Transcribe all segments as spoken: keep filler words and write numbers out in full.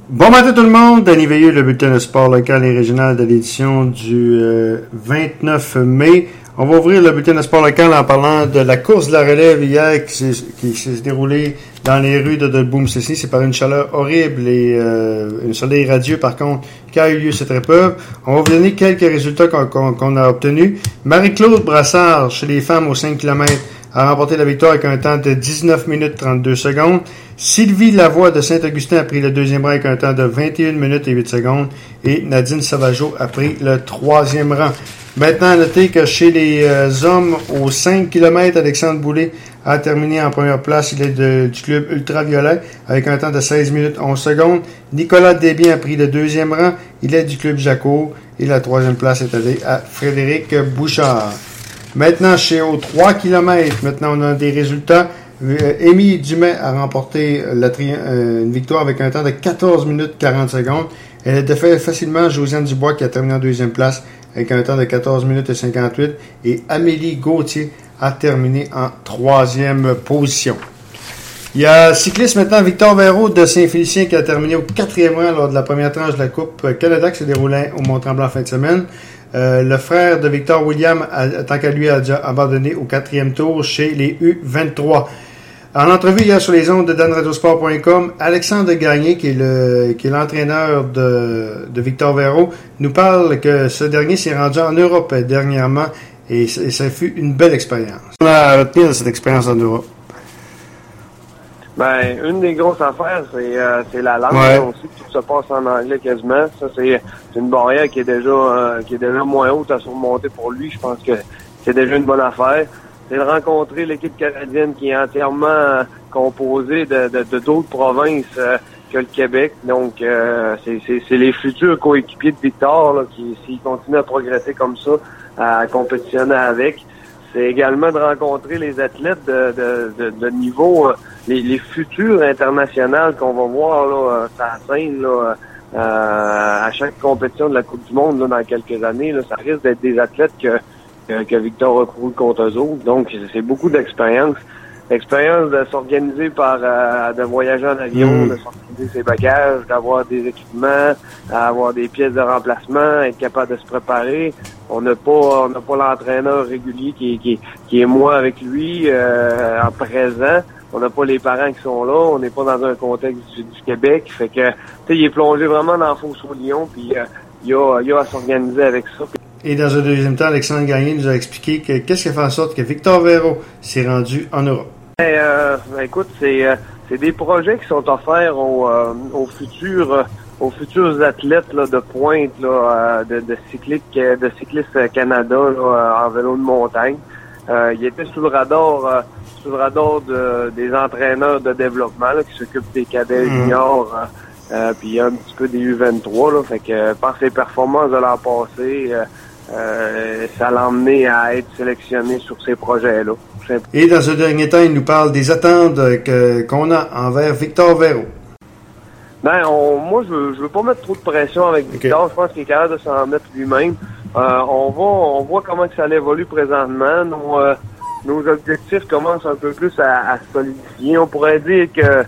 Bon matin tout le monde, Danny Veilleux, le bulletin de sport local et régional de l'édition du euh, vingt-neuf mai. On va ouvrir le bulletin de sport local en parlant de la course de la relève hier qui s'est, qui s'est déroulée dans les rues de Dolbeau-Mistassini. C'est par une chaleur horrible et euh, un soleil radieux par contre qu'a eu lieu cette épreuve. On va vous donner quelques résultats qu'on, qu'on, qu'on a obtenus. Marie-Claude Brassard, chez les femmes aux cinq kilomètres, a remporté la victoire avec un temps de dix-neuf minutes trente-deux secondes. Sylvie Lavoie de Saint-Augustin a pris le deuxième rang avec un temps de vingt et une minutes et huit secondes. Et Nadine Savageau a pris le troisième rang. Maintenant, notez que chez les euh, hommes aux cinq kilomètres, Alexandre Boulay a terminé en première place. Il est de, du club Ultraviolet avec un temps de seize minutes onze secondes. Nicolas Desbiens a pris le deuxième rang. Il est du club Jaco. Et la troisième place est allée à Frédéric Bouchard. Maintenant, chez aux trois kilomètres, maintenant on a des résultats. Euh, Émilie Dumais a remporté la tri- euh, une victoire avec un temps de quatorze minutes quarante secondes. Elle a défait facilement Josiane Dubois qui a terminé en deuxième place avec un temps de quatorze minutes cinquante-huit. Et Amélie Gauthier a terminé en troisième position. Il y a cycliste maintenant Victor Véraud de Saint-Félicien qui a terminé au quatrième rang lors de la première tranche de la Coupe Canada qui se déroulait au Mont-Tremblant en fin de semaine. Euh, le frère de Victor William, a, tant qu'à lui, a déjà abandonné au quatrième tour chez les U vingt-trois. En entrevue hier sur les ondes de dan radio sport point com, Alexandre Gagné, qui est, le, qui est l'entraîneur de, de Victor Véraud, nous parle que ce dernier s'est rendu en Europe dernièrement et, et ça fut une belle expérience. On a retenu de cette expérience en Europe. Ben, une des grosses affaires, c'est, euh, c'est la langue. Ouais. On sait que tout se passe en anglais quasiment. Ça, c'est, c'est une barrière qui est déjà euh, qui est déjà moins haute à surmonter pour lui. Je pense que c'est déjà une bonne affaire. C'est de rencontrer l'équipe canadienne qui est entièrement euh, composée de, de, de d'autres provinces euh, que le Québec. Donc, euh, c'est, c'est, c'est les futurs coéquipiers de Victor là, qui, s'ils continuent à progresser comme ça, à compétitionner avec. C'est également de rencontrer les athlètes de, de, de, de niveau, euh, les, les futurs internationaux qu'on va voir là, sur la scène là, euh, à chaque compétition de la Coupe du Monde là, dans quelques années. Là, ça risque d'être des athlètes que, que, que Victor a couru contre eux autres. Donc, c'est beaucoup d'expérience. L'expérience de s'organiser par, euh, de voyager en avion, mmh. de s'organiser ses bagages, d'avoir des équipements, avoir des pièces de remplacement, être capable de se préparer. On n'a pas, on n'a pas l'entraîneur régulier qui, qui, qui est moi avec lui euh, en présent. On n'a pas les parents qui sont là. On n'est pas dans un contexte du, du Québec. Fait que, tu sais, il est plongé vraiment dans la fosse au lion, puis euh, il a, il a à s'organiser avec ça. Et dans un deuxième temps, Alexandre Gagné nous a expliqué que qu'est-ce qui a fait en sorte que Victor Véraud s'est rendu en Europe. Ben, euh, écoute, c'est, euh, c'est des projets qui sont offerts aux, euh, aux futurs, euh, aux futurs athlètes là, de pointe là, euh, de, de cyclistes, de cyclistes Canada là, en vélo de montagne. Euh, il était sous le radar, euh, sous le radar de, des entraîneurs de développement là, qui s'occupent des cadets juniors, euh, euh, puis un petit peu des U vingt-trois. Là, fait que par ses performances de l'an passé, euh, euh, ça l'a emmené à être sélectionné sur ces projets-là. Et dans ce dernier temps, il nous parle des attentes que, qu'on a envers Victor Véraud. Ben, on, moi, je veux, je veux pas mettre trop de pression avec Victor. Okay. Je pense qu'il est capable de s'en mettre lui-même. Euh, on va, on voit comment que ça évolue présentement. Nos, euh, nos objectifs commencent un peu plus à, à se solidifier. On pourrait dire que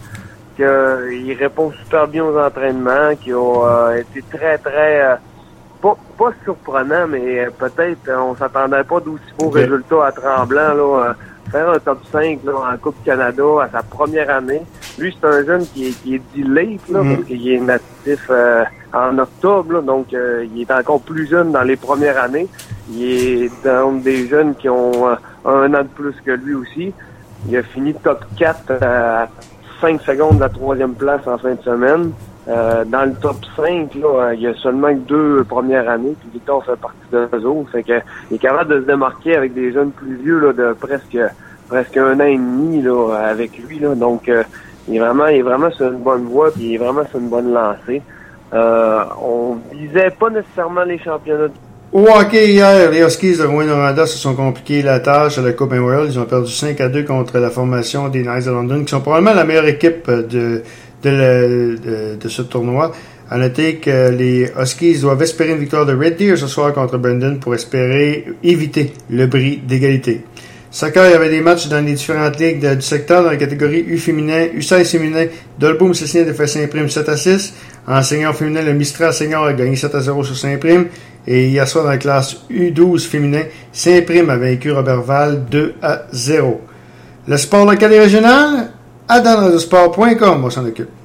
qu'il répond super bien aux entraînements, qu'il a euh, été très, très euh, pas, pas surprenant, mais peut-être on s'attendait pas d'aussi beaux okay. résultats à Tremblant là. Euh, faire un top cinq là, en Coupe Canada à sa première année. Lui, c'est un jeune qui est, qui est dit late, là, mm. parce qu'il est natif euh, en octobre, là, donc euh, il est encore plus jeune dans les premières années. Il est dans des jeunes qui ont euh, un an de plus que lui aussi. Il a fini top quatre à cinq secondes de la troisième place en fin de semaine. Euh, dans le top cinq, là, il y a seulement que deux premières années, puis Victor fait partie d'eux autres. Fait que, il est capable de se démarquer avec des jeunes plus vieux là, de presque presque un an et demi là, avec lui. Là. Donc euh, il est vraiment, il est vraiment sur une bonne voie, puis il est vraiment sur une bonne lancée. Euh, on visait pas nécessairement les championnats. Au hockey hier, les Huskies de Rouyn-Noranda se sont compliqués la tâche à la Coupe Memorial. Ils ont perdu cinq à deux contre la formation des Knights de London, qui sont probablement la meilleure équipe de De, le, de, de ce tournoi. À noter que les Huskies doivent espérer une victoire de Red Deer ce soir contre Brandon pour espérer éviter le bris d'égalité. Soccer, il y avait des matchs dans les différentes ligues de, du secteur, dans la catégorie U féminin, U seize féminin. Dolboum Cécile a fait Saint-Prime sept à six. En senior féminin, le Mistral Senior a gagné sept à zéro sur Saint-Prime. Et hier soir, dans la classe U douze féminin, Saint-Prime a vaincu Robertval deux à zéro. Le sport local et régional, à dans radio sport point com, on s'en occupe.